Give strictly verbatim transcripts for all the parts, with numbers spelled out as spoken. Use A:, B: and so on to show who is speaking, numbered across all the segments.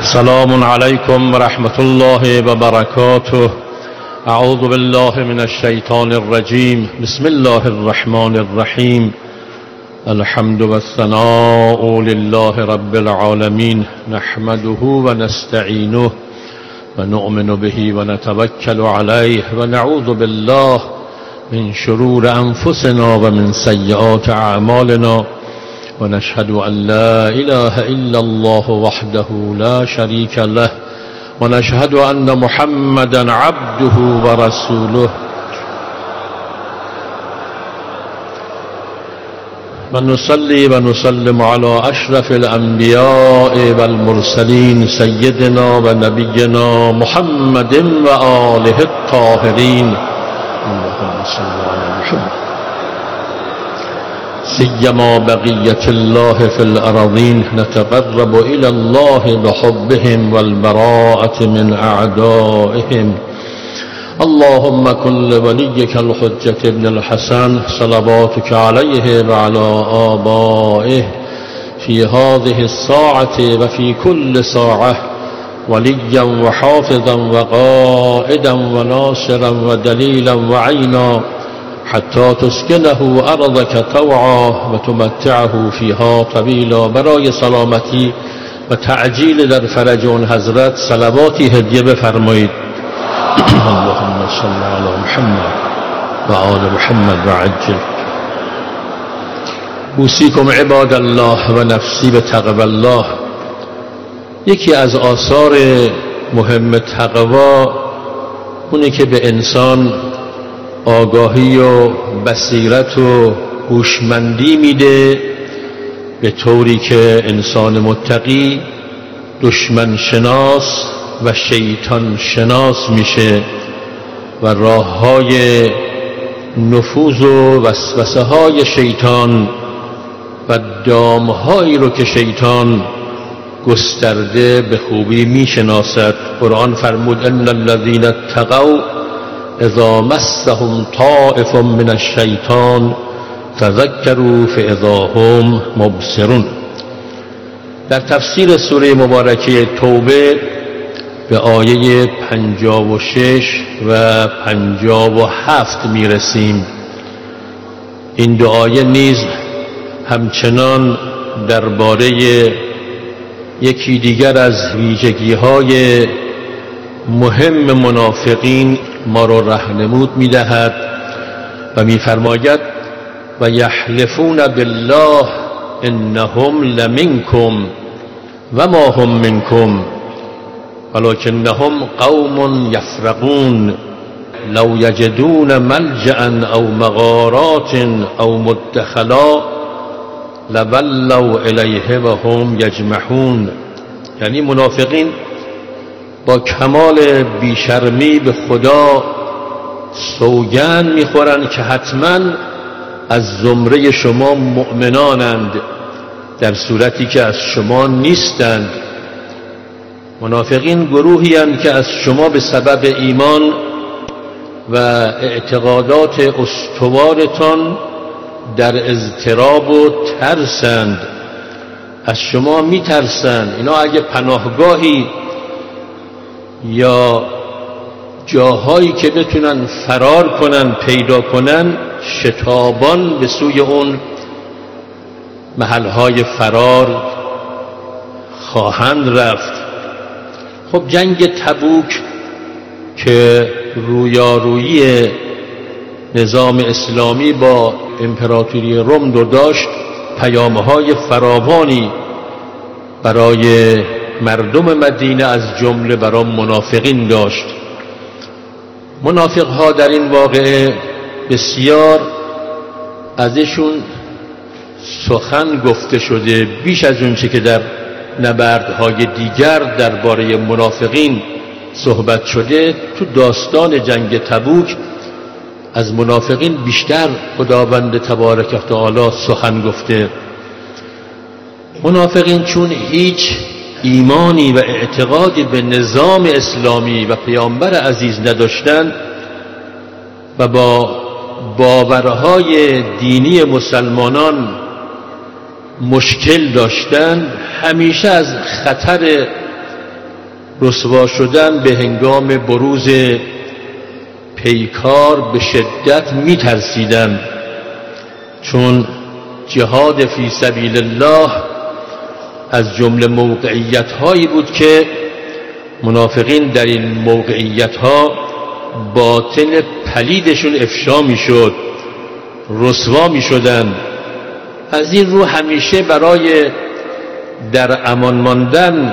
A: سلام علیکم و رحمت الله و برکاته. اعوذ بالله من الشیطان الرجیم. بسم الله الرحمن الرحیم. الحمد والثناء لله رب العالمین، نحمده و نستعینه و نؤمن به و نتوکل علیه و نعوذ بالله من شرور انفسنا و من سیئات اعمالنا و نشهد ان لا اله الا الله وحده لا شریک له و نشهد ان محمدا عبده و رسوله و نصلی و نسلم علی اشرف الانبیاء و المرسلین سیدنا و نبینا محمد و آله الطاهرین. اللهم صل علی محمد سیما بقیة الله في الأراضین، نتقرب إلى الله بحبهم والبراءة من أعدائهم. اللهم كن لوليك الحجة ابن الحسن صلواتك عليه وعلى آبائه في هذه الساعة وفي كل ساعة وليا وحافظا وقائدا وناصرا ودليلا وعينا حتی تسکنه ارضک طوعا و تمتعه فیها طویلا. برای سلامتی و تعجیل در فرج اون حضرت صلواتی هدیه بفرمایید. اللهم صل علی محمد و آل محمد و عجل. اوصیکم عباد الله و نفسی بتقوی الله. یکی از آثار مهم تقوا اونه که به انسان آگاهی و بصیرت و هوشمندی میده، به طوری که انسان متقی دشمن شناس و شیطان شناس میشه و راه های نفوذ و وسوسه های شیطان و دام هایی رو که شیطان گسترده به خوبی میشناسد. قرآن فرمود ان الذین اتقوا اذا مسهم طائف من الشیطان تذکروا فاذا هم مبصرون. در تفسیر سوره مبارکه توبه به آیه پنجاه و شش و پنجاه و هفت میرسیم. این دو آیه نیز همچنان درباره یکی دیگر از ویژگی‌های مهم منافقین ما را راهنمود می‌دهد و می‌فرماید و یحلفون بالله انهم لمنکم و ما هم منکم ولکنهم قوم یفرقون لو یجدون ملجأ او مغارات او مدخلا لولوا الیه و هم یجمحون. یعنی منافقین با کمال بیشرمی به خدا سوگند میخورن که حتما از زمره شما مؤمنانند در صورتی که از شما نیستند. منافقین گروهی اند که از شما به سبب ایمان و اعتقادات استوارتان در اضطراب و ترسند، از شما میترسند. اینا اگه پناهگاهی یا جاهایی که بتونن فرار کنن پیدا کنن، شتابان به سوی اون محلهای فرار خواهند رفت. خب جنگ تبوک که رویارویی نظام اسلامی با امپراتوری روم رو داشت، پیامهای فراوانی برای مردم مدینه از جمله برای منافقین داشت. منافقها در این واقعه بسیار ازشون سخن گفته شده، بیش از اون چه که در نبردهای دیگر درباره منافقین صحبت شده. تو داستان جنگ تبوک از منافقین بیشتر خداوند تبارک و تعالی سخن گفته. منافقین چون هیچ ایمانی و اعتقادی به نظام اسلامی و پیامبر عزیز نداشتند و با باورهای دینی مسلمانان مشکل داشتند، همیشه از خطر رسوا شدن به هنگام بروز پیکار به شدت می‌ترسیدند، چون جهاد فی سبیل الله از جمله موقعیت‌هایی بود که منافقین در این موقعیت‌ها باطن پلیدشون افشا می‌شد، رسوا می‌شدند. از این رو همیشه برای در امان ماندن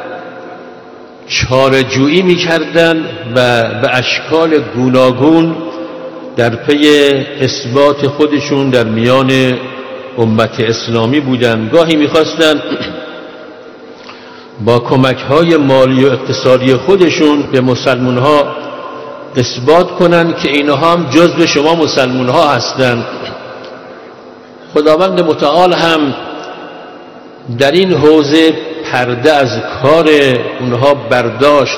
A: چاره‌جویی می‌کردند و به اشکال گوناگون در پی اثبات خودشون در میان امت اسلامی بودند. گاهی می‌خواستند با کمک‌های مالی و اقتصادی خودشون به مسلمان‌ها اثبات کنند که اینها هم جزو شما مسلمان‌ها هستند. خداوند متعال هم در این حوزه پرده از کار اونها برداشت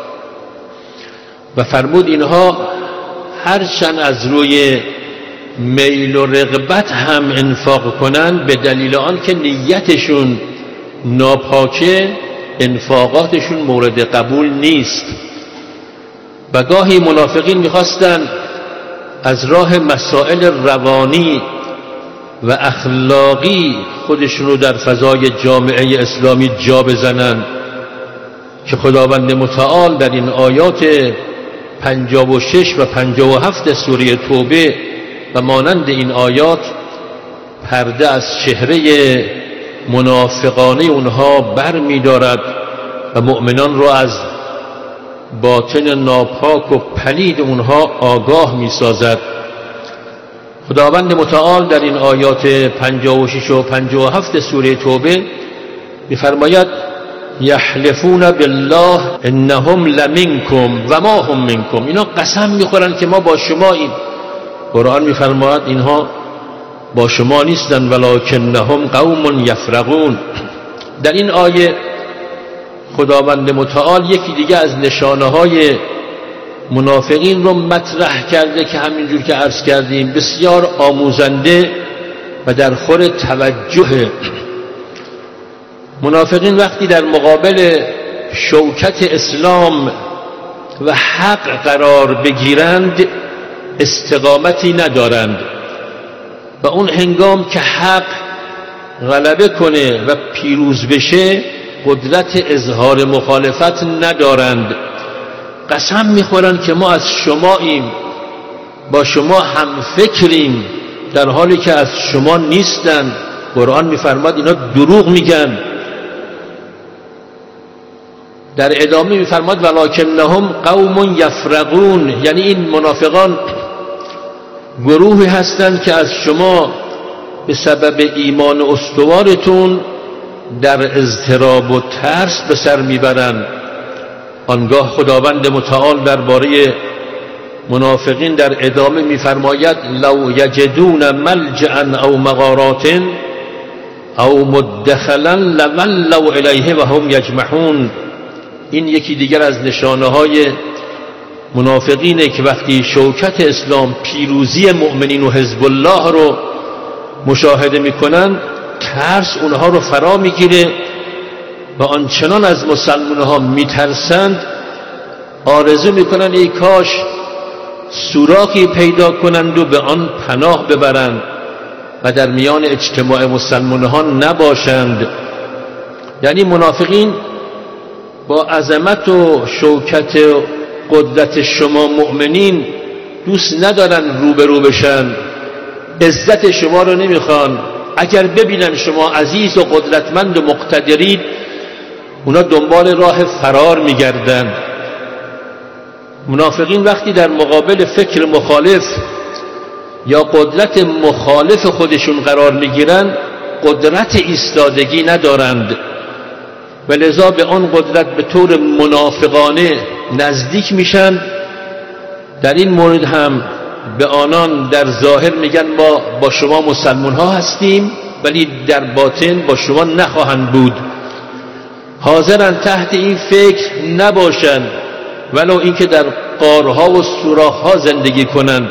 A: و فرمود اینها هرچند از روی میل و رغبت هم انفاق کنند، به دلیل آن که نیتشون ناپاکه انفاقاتشون مورد قبول نیست. و گاهی منافقین میخواستند از راه مسائل روانی و اخلاقی خودشون رو در فضای جامعه اسلامی جا بزنن که خداوند متعال در این آیات پنجاه و شش و پنجاه و هفت سوره توبه و مانند این آیات پرده از چهره منافقانه اونها بر می دارد و مؤمنان رو از باطن ناپاک و پلید اونها آگاه می سازد. خداوند متعال در این آیات پنجاه و شش و پنجاه و هفت سوره توبه می‌فرماید یحلفون بالله انهم لمنکم و ما هم منکم. اینا قسم می‌خورن که ما با شماییم. قرآن می‌فرماید اینها با شما نیستن ولکنهم قوم یفرقون. در این آیه خداوند متعال یکی دیگه از نشانه‌های منافقین رو مطرح کرده که همینجور که عرض کردیم بسیار آموزنده و در خور توجه. منافقین وقتی در مقابل شوکت اسلام و حق قرار بگیرند استقامتی ندارند و اون هنگام که حق غلبه کنه و پیروز بشه قدرت اظهار مخالفت ندارند. قسم میخورن که ما از شماییم، با شما هم فکریم، در حالی که از شما نیستن. قرآن میفرماد اینا دروغ میگن. در ادامه میفرماد ولکنهم قوم یفرقون، یعنی این منافقان گروهی هستند که از شما به سبب ایمان استوارتون در اضطراب و ترس به سر میبرند. آنگاه خداوند متعال درباره منافقین در ادامه میفرماید لو یجدون ملجأ او مغارات او مدخلا لولوا الیه و هم یجمحون. این یکی دیگر از نشانه های منافقینه که وقتی شوکت اسلام، پیروزی مؤمنین و حزب الله رو مشاهده میکنن ترس اونها رو فرا میگیره و آنچنان از مسلمان ها میترسند آرزو میکنن ای کاش سوراخی پیدا کنند و به آن پناه ببرند و در میان اجتماع مسلمان ها نباشند. یعنی منافقین با عظمت و شوکت و قدرت شما مؤمنین دوست ندارن روبرو بشن، عزت شما رو نمیخوان. اگر ببینن شما عزیز و قدرتمند و مقتدرید اونا دنبال راه فرار میگردن. منافقین وقتی در مقابل فکر مخالف یا قدرت مخالف خودشون قرار میگیرن قدرت ایستادگی ندارند و لذا به آن قدرت به طور منافقانه نزدیک میشن. در این مورد هم به آنان در ظاهر میگن ما با شما مسلمان ها هستیم، ولی در باطن با شما نخواهند بود. حاضرن تحت این فکر نباشن ولو اینکه در غارها و سوراخ‌ها زندگی کنند.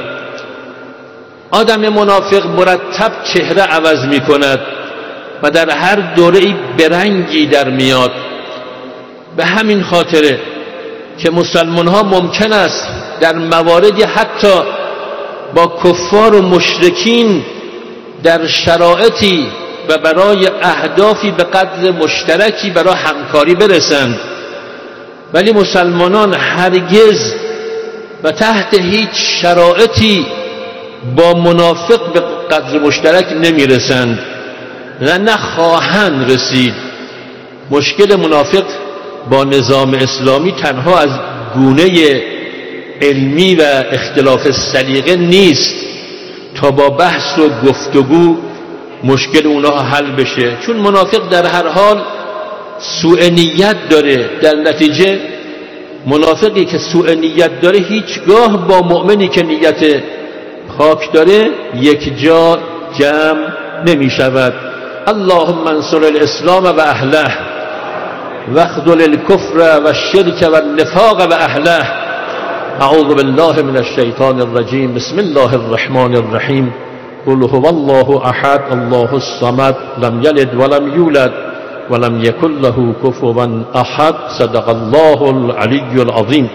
A: آدم منافق مرتب چهره عوض میکند و در هر دوره‌ای برنگی در میاد. به همین خاطره که مسلمان ها ممکن است در مواردی حتی با کفار و مشرکین در شرایطی و برای اهدافی به قدر مشترکی برای همکاری برسند، ولی مسلمانان هرگز و تحت هیچ شرایطی با منافق به قدر مشترک نمیرسند و نه خواهند رسید. مشکل منافق با نظام اسلامی تنها از گونه علمی و اختلاف سلیقه نیست تا با بحث و گفتگو مشکل اونها حل بشه، چون منافق در هر حال سوء نیت داره. در نتیجه منافقی که سوء نیت داره هیچگاه با مؤمنی که نیت پاک داره یک جا جمع نمی شود. اللهم انصر الاسلام و اهله واخذل الكفر و الشرك و النفاق و اهله. اعوذ بالله من الشیطان الرجیم. بسم الله الرحمن الرحیم. قل هو الله احد الله الصمد لم یلد ولم یولد ولم یکن له کفوا احد. صدق الله العلی العظیم.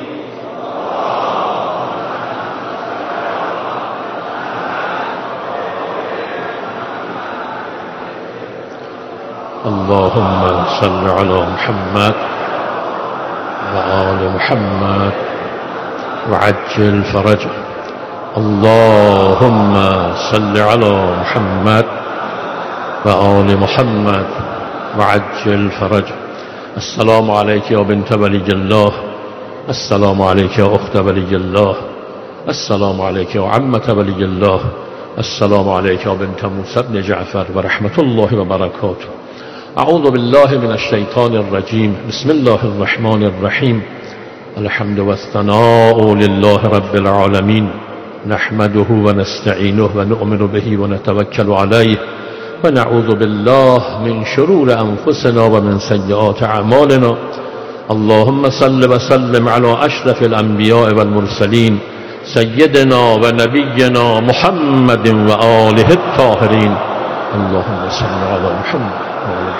A: اللهم صل على محمد وآل محمد وعجل فرجه. اللهم صل على محمد وآل محمد وعجل فرجه. السلام عليك يا بنت ولي الله، السلام عليك يا أخت ولي الله، السلام عليك يا عمة ولي الله، السلام عليك يا بنت موسى بن جعفر ورحمة الله وبركاته. اعوذ بالله من الشیطان الرجیم. بسم الله الرحمن الرحیم. الحمد والثناء لله رب العالمین، نحمده ونستعینه ونؤمن به ونتوکل علیه ونعوذ بالله من شرور انفسنا ومن سیئات اعمالنا. اللهم صل وسلم على اشرف الانبیاء والمرسلین سیدنا و نبینا محمد و آله الطاهرین. اللهم صل على محمد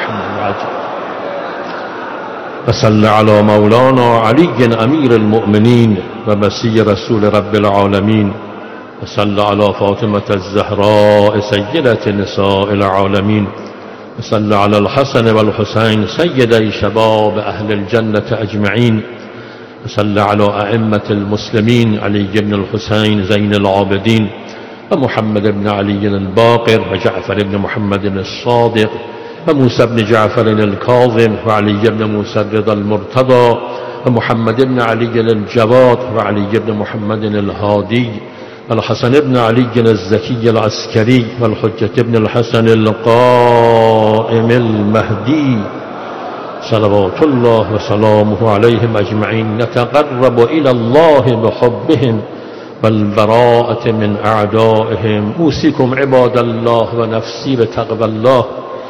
A: وصل على مولانا علي أمير المؤمنين ومسيح رسول رب العالمين، وصل على فاطمة الزهراء سيدة نساء العالمين، وصل على الحسن والحسين سيدي شباب أهل الجنة أجمعين، وصل على أئمة المسلمين علي بن الحسين زين العابدين ومحمد بن علي الباقر وجعفر بن محمد الصادق وموسى بن جعفر الكاظم وعلي بن موسى الرضا المرتضى ومحمد بن علي الجواد وعلي بن محمد الهادي والحسن بن علي الزكي العسكري والحجة بن الحسن القائم المهدي صلوات الله وسلامه عليهم أجمعين. نتقرب إلى الله بحبهم والبراءة من أعدائهم. أوصيكم عباد الله ونفسي بتقوى الله.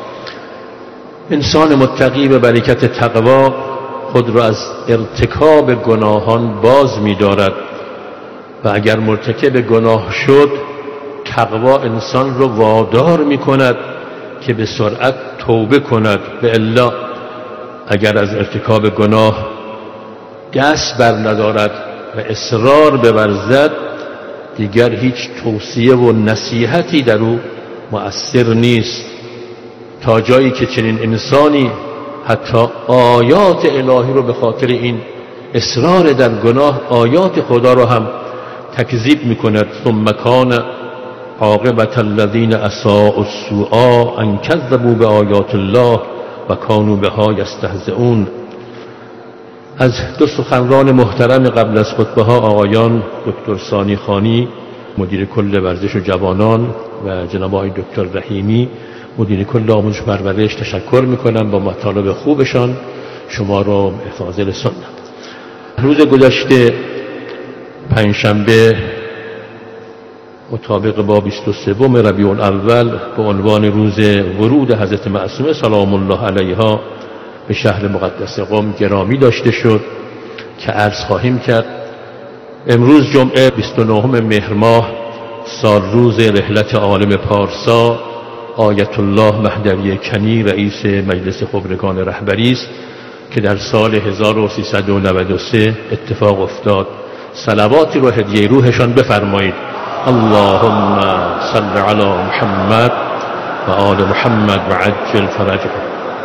A: انسان متقی به برکت تقوا خود را از ارتکاب گناهان باز می دارد و اگر مرتکب گناه شد تقوا انسان را وادار می کند که به سرعت توبه کند. به الا اگر از ارتکاب گناه دست بر ندارد و اصرار بورزد دیگر هیچ توصیه و نصیحتی در او مؤثر نیست، تا جایی که چنین انسانی حتی آیات الهی رو به خاطر این اصرار در گناه آیات خدا رو هم تکذیب میکند. ثم کان عاقبت الذین اساءوا السوء ان کذبوا بآیات الله و کانوا بها یستهزئون. از دو سخنران محترم قبل از خطبه ها آقایان دکتر ثانی خانی مدیر کل ورزش و جوانان و جناب آقای دکتر رحیمی مدیر کل آموزش پرورش تشکر میکنم با مطالب خوبشان. شما را فاضل سنت. روز گذشته پنجشنبه مطابق با بیست و سوم ربیع الاول به عنوان روز ورود حضرت معصومه سلام الله علیها به شهر مقدس قم گرامی داشته شد که عرض خواهیم کرد. امروز جمعه بیست و نهم مهر ماه سال روز رحلت عالم پارسا آیت الله مهدوی کنی رئیس مجلس خبرگان رهبری است که در سال هزار و سیصد و نود و سه اتفاق افتاد. صلواتی رو هدیه روحشان بفرمایید. اللهم صل علی محمد و آل محمد و عجل فرجهم.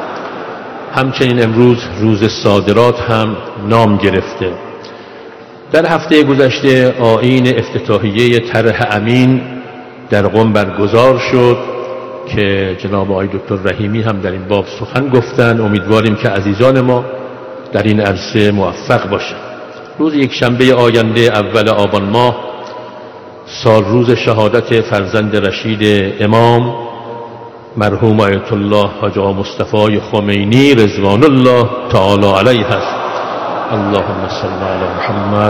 A: همچنین امروز روز صادرات هم نام گرفته. در هفته گذشته آیین افتتاحیه طرح امین در قم برگزار شد که جناب آقای دکتر رحیمی هم در این باب سخن گفتن. امیدواریم که عزیزان ما در این عرصه موفق باشند. روز یک شنبه آینده اول آبان ماه سال روز شهادت فرزند رشید امام مرحوم آیت الله حاج آقا مصطفی خمینی رضوان الله تعالی علیه است. اللهم صل علی محمد،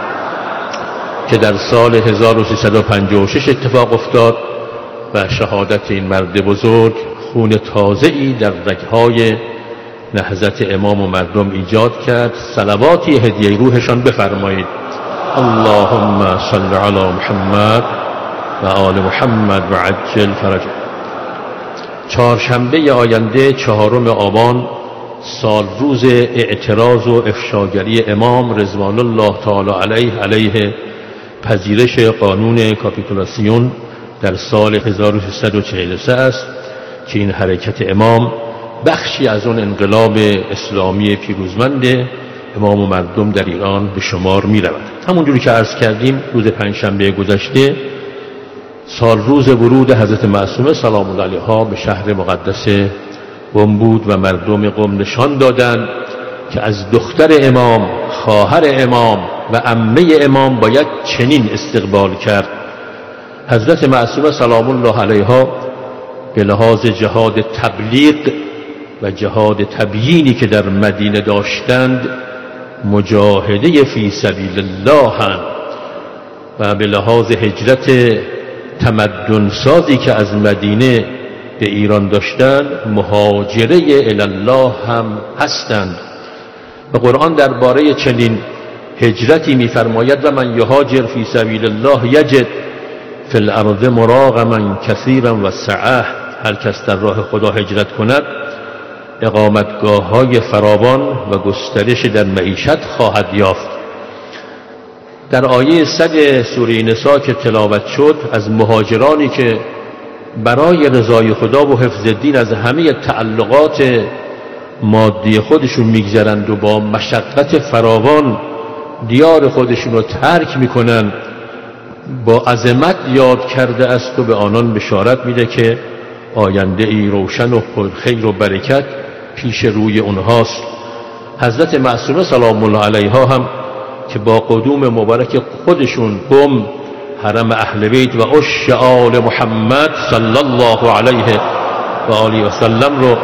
A: که در سال هزار و سیصد و پنجاه و شش اتفاق افتاد و شهادت این مرد بزرگ خون تازه‌ای در رگ‌های نهضت امام و مردم ایجاد کرد. صلواتی هدیه روحشان بفرمایید. اللهم صل علی محمد و آل محمد و عجل فرجهم. چهارشنبه آینده چهارم آبان سال روز اعتراض و افشاگری امام رضوان الله تعالی علیه علیه پذیرش قانون کاپیتولاسیون در سال هزار و سیصد و چهل و سه است که این حرکت امام بخشی از اون انقلاب اسلامی پیروزمند امام و مردم در ایران به شمار می رود. همونجوری که عرض کردیم روز پنجشنبه گذشته سال روز ورود حضرت معصومه سلام الله علیها به شهر مقدس قم بود و مردم قم نشان دادند که از دختر امام، خواهر امام و عمه امام باید چنین استقبال کرد. حضرت معصومه سلام الله علیها به لحاظ جهاد تبلیغ و جهاد تبیینی که در مدینه داشتند مجاهده فی سبیل الله هستند و به لحاظ هجرت تمدن سازی که از مدینه به ایران داشتند مهاجره الی الله هم هستند. و قرآن درباره چنین هجرتی می‌فرماید و من یهاجر فی سبیل الله یجد فی الارض مراغما کثیرا و سعه. هر کس در راه خدا هجرت کند اقامتگاه‌های فراوان و گسترش در معیشت خواهد یافت. در آیه صد سوره نساء که تلاوت شد از مهاجرانی که برای رضای خدا و حفظ دین از همه تعلقات مادی خودشون میگذرند و با مشقت فراوان دیار خودشون رو ترک میکنن، با عظمت یاد کرده است و به آنان بشارت میده که آینده ای روشن و خیر و برکت پیش روی اونهاست. حضرت معصومه سلام الله علیها هم که با قدوم مبارک خودشون قم حرم اهل بیت و عش آل محمد صلی الله علیه و آله و سلم رو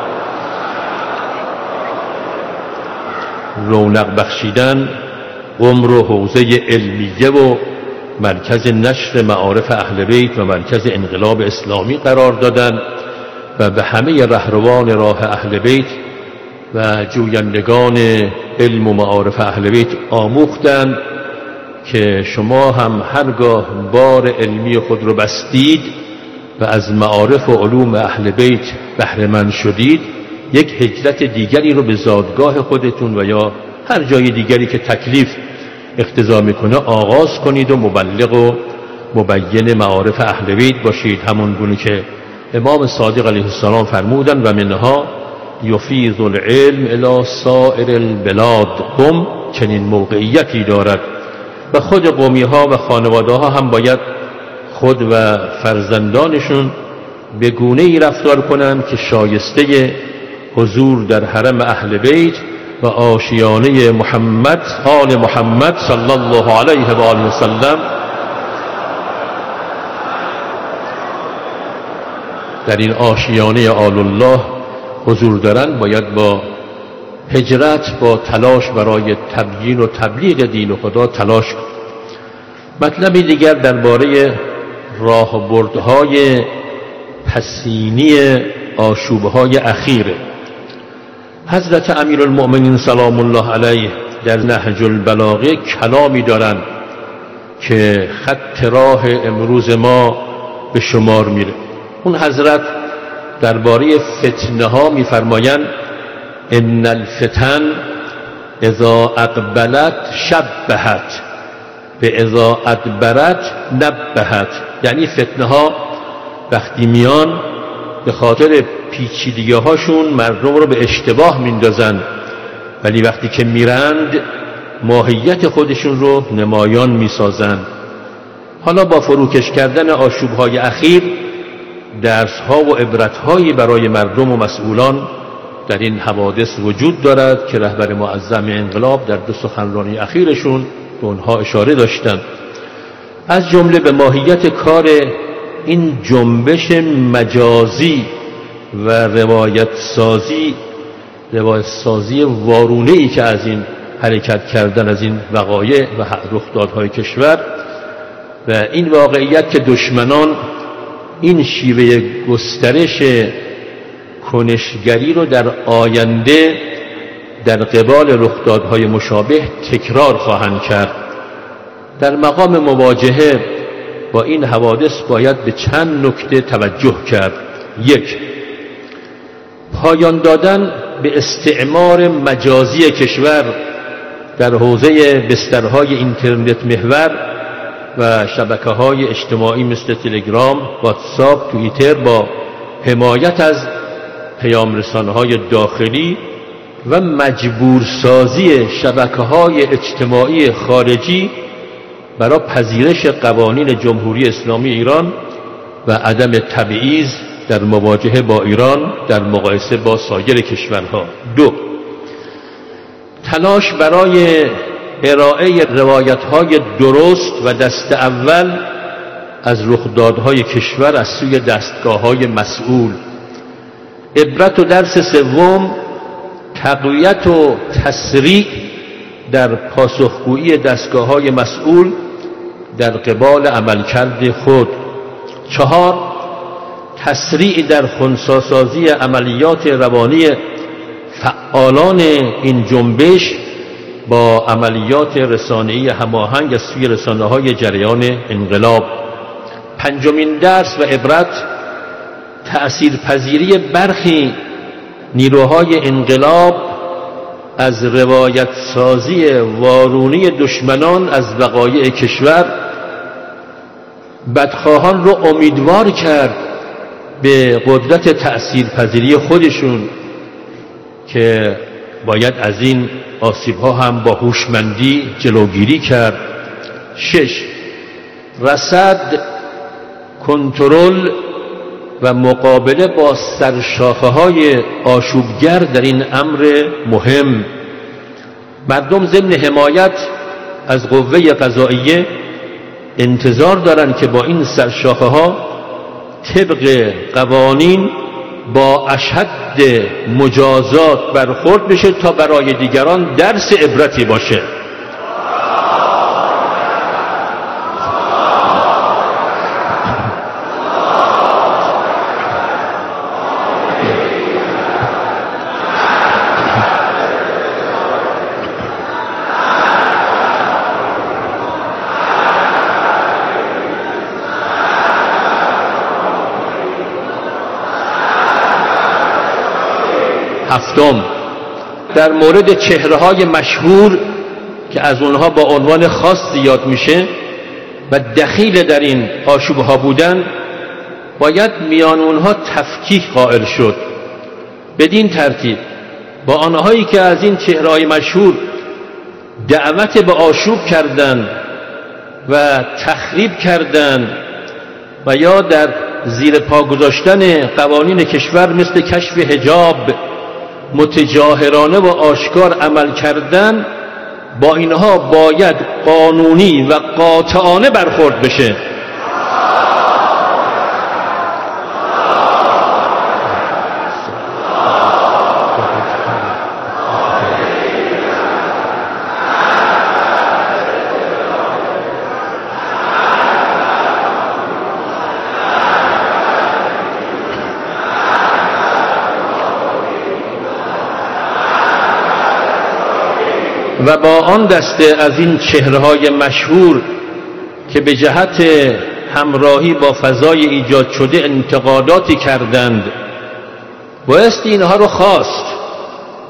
A: رونق بخشیدن، قم رو حوزه علمیه و مرکز نشر معارف اهل بیت و مرکز انقلاب اسلامی قرار دادن و به همه رهروان راه اهل بیت و جویندگان علم و معارف اهل بیت آموختند که شما هم هرگاه بار علمی خود رو بستید و از معارف و علوم اهل بیت بهره مند شدید، یک هجرت دیگری رو به زادگاه خودتون و یا هر جای دیگری که تکلیف اقتضا میکنه آغاز کنید و مبلغ و مبین معارف اهل بیت باشید. همون گونه که امام صادق علیه السلام فرمودن و منها یفیض العلم الی سائر البلاد. قم چنین موقعیتی دارد و خود قومی ها و خانواده ها هم باید خود و فرزندانشون به گونه ای رفتار کنند که شایسته حضور در حرم اهل بیت و آشیانه محمد آل محمد صلی الله علیه و آله و سلم در این آشیانه آل الله حضور دارند. باید با هجرت، با تلاش برای تبیین و تبلیغ دین خدا تلاش کنند. مطلبی دیگر درباره راهبردهای پسینی آشوبهای اخیره. حضرت امیرالمؤمنین سلام الله علیه در نهج البلاغه کلامی دارند که خط راه امروز ما به شمار میره. اون حضرت درباره فتنه ها میفرمایند ان الفتن اذا اقبلت شبهت به اذا ادبرت نبهت، یعنی فتنه ها وقتی میان به خاطر پیچیدگی هاشون مردم رو به اشتباه میندازن، ولی وقتی که میرند ماهیت خودشون رو نمایان میسازن. حالا با فروکش کردن آشوب های اخیر درس ها و عبرت هایی برای مردم و مسئولان در این حوادث وجود دارد که رهبر معظم انقلاب در دو سخنرانی اخیرشون به اونها اشاره داشتند. از جمله به ماهیت کار این جنبش مجازی و روایت سازی روایت سازی وارونه‌ای که از این حرکت کردن از این وقایع و رخدادهای کشور و این واقعیت که دشمنان این شیوه گسترش کنشگری رو در آینده در قبال رخدادهای مشابه تکرار خواهند کرد. در مقام مواجهه با این حوادث باید به چند نکته توجه کرد. یک، پایان دادن به استعمار مجازی کشور در حوزه بسترهای اینترنت محور و شبکه‌های اجتماعی مثل تلگرام، واتساپ، توییتر با حمایت از پیامرسان‌های داخلی و مجبورسازی شبکه‌های اجتماعی خارجی برای پذیرش قوانین جمهوری اسلامی ایران و عدم تبعیض در مواجهه با ایران در مقایسه با سایر کشورها. دو، تلاش برای ارائه روایت‌های درست و دست اول از رخدادهای کشور از سوی دستگاه‌های مسئول. عبرت و درس سوم، تقویت و تسریع در پاسخگویی دستگاه‌های مسئول در قبال عملکرد خود. چهار، تسریع در خنثی‌سازی عملیات روانی فعالان این جنبش با عملیات رسانه‌ای هماهنگ از سوی رسانه‌های جریان انقلاب. پنجمین درس و عبرت، تأثیرپذیری برخی نیروهای انقلاب از روایت سازی وارونی دشمنان از وقایع کشور، بدخواهان رو امیدوار کرد به قدرت تأثیرپذیری خودشون که باید از این آسیب‌ها هم با هوشمندی جلوگیری کرد. شش، رصد، کنترل و مقابله با سرشاخه‌های آشوبگر در این امر مهم. مردم ضمن حمایت از قوه قضائیه انتظار دارند که با این سرشاخه‌ها طبق قوانین با اشد مجازات برخورد بشه تا برای دیگران درس عبرتی باشه. هفتم، در مورد چهره‌های مشهور که از اونها با عنوان خاص یاد میشه و دخیل در این آشوب‌ها بودن، باید میان اونها تفکیک قائل شد. بدین ترتیب با آنهایی که از این چهره‌های مشهور دعوت به آشوب کردند و تخریب کردند و یا در زیر پا گذاشتن قوانین کشور مثل کشف حجاب متجاهرانه و آشکار عمل کردن، با اینها باید قانونی و قاطعانه برخورد بشه. و با آن دسته از این چهره‌های مشهور که به جهت همراهی با فضای ایجاد شده انتقاداتی کردند، بایستی اینها رو خواست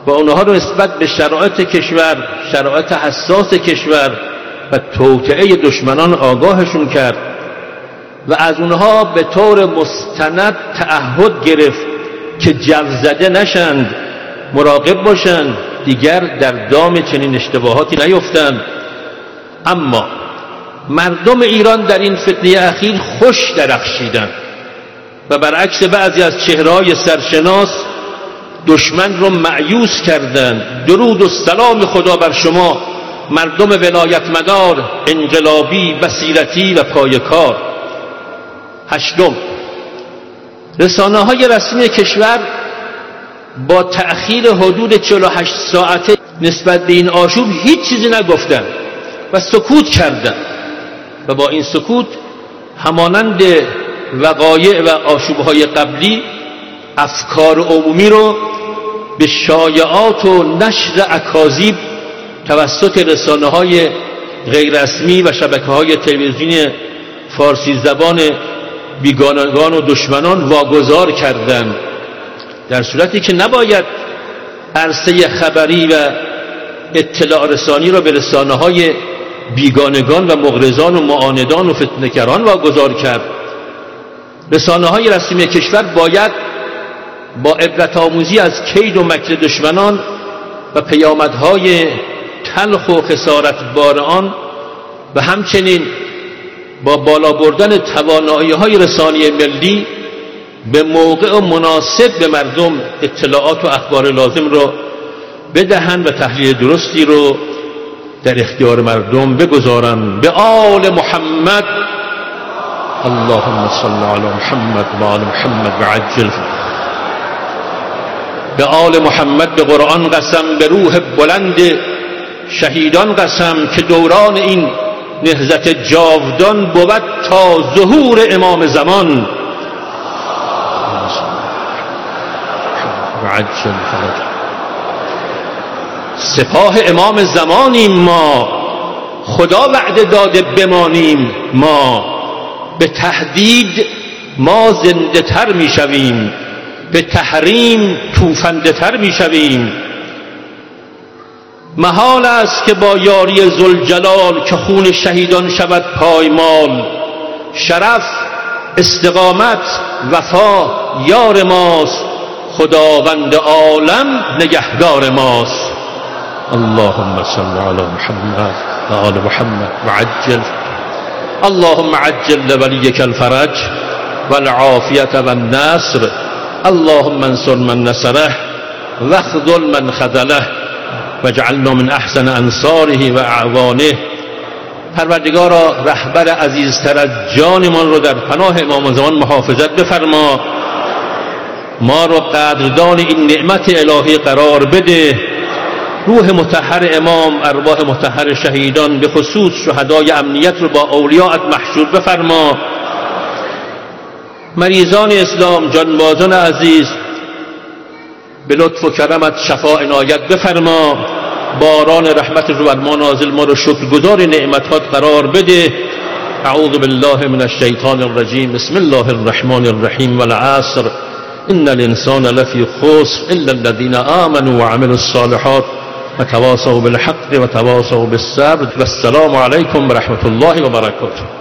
A: و اونها رو نسبت به شرایط کشور، شرایط حساس کشور و توطئه دشمنان آگاهشون کرد و از اونها به طور مستند تعهد گرفت که جو زده نشند، مراقب باشند، دیگر در دام چنین اشتباهاتی نیفتند. اما مردم ایران در این فتنه اخیر خوش درخشیدند و برعکس بعضی از چهره‌های سرشناس دشمن رو مأیوس کردند. درود و سلام خدا بر شما مردم ولایتمدار، انقلابی، بصیرتی و پایه‌کار. هشتم، رسانه‌های رسمی کشور با تأخیر حدود چهل و هشت ساعته نسبت به این آشوب هیچ چیزی نگفتند و سکوت کردند و با این سکوت همانند وقایع و آشوب‌های قبلی افکار عمومی رو به شایعات و نشر اکاذیب توسط رسانه‌های غیر رسمی و شبکه‌های تلویزیونی فارسی زبان بیگانگان و دشمنان واگذار کردند، در صورتی که نباید عرصه خبری و اطلاع رسانی را به رسانه‌های بیگانگان و مغرضان و معاندان و فتنه‌گران واگذار کرد. رسانه‌های رسمی کشور باید با عبرت آموزی از کید و مکر دشمنان و پیامدهای تلخ و خسارتبار آن و همچنین با بالا بردن توانایی‌های رسانی ملی به موقع و مناسب به مردم اطلاعات و اخبار لازم را بدهند و تحلیل درستی رو در اختیار مردم بگذارند. به آل محمد، اللهم صل علی محمد و آل محمد و عجل. به آل محمد به قرآن قسم، به روح بلند شهیدان قسم که دوران این نهضت جاودان بود تا ظهور امام زمان. عجل فرج. سپاه امام زمانیم ما، خدا وعده داده بمانیم ما. به تهدید ما زنده تر می شویم، به تحریم توفنده تر می شویم. محال است که با یاری ذوالجلال که خون شهیدان شود پایمال. شرف، استقامت، وفا یار ماست، خداوند عالم نگهدار ماست. اللهم صل علی محمد و آل محمد و عجل. اللهم عجل لوليك الفرج والعافية والنصر. اللهم انصر من نصره واخذل من خذله واجعلنا من احسن انصاره و اعوانه. پروردگارا رهبر عزیزتر از جانمان رو در پناه امام زمان محافظت بفرما، ما رو قدردان این نعمت الهی قرار بده. روح مطهر امام، ارواح مطهر شهیدان، به خصوص شهدای امنیت رو با اولیاءت محشور بفرما. مریضان اسلام، جانبازان عزیز، به لطف و کرمت شفا عنایت بفرما. باران رحمت رو بر ما نازل، ما رو شکرگزار نعمتات قرار بده. اعوذ بالله من الشیطان الرجیم. بسم الله الرحمن الرحیم. والعصر ان الانسان لفی خسر الا الذين آمنوا وعملوا الصالحات وتواصوا بالحق وتواصوا بالصبر. والسلام علیکم ورحمة الله وبرکاته.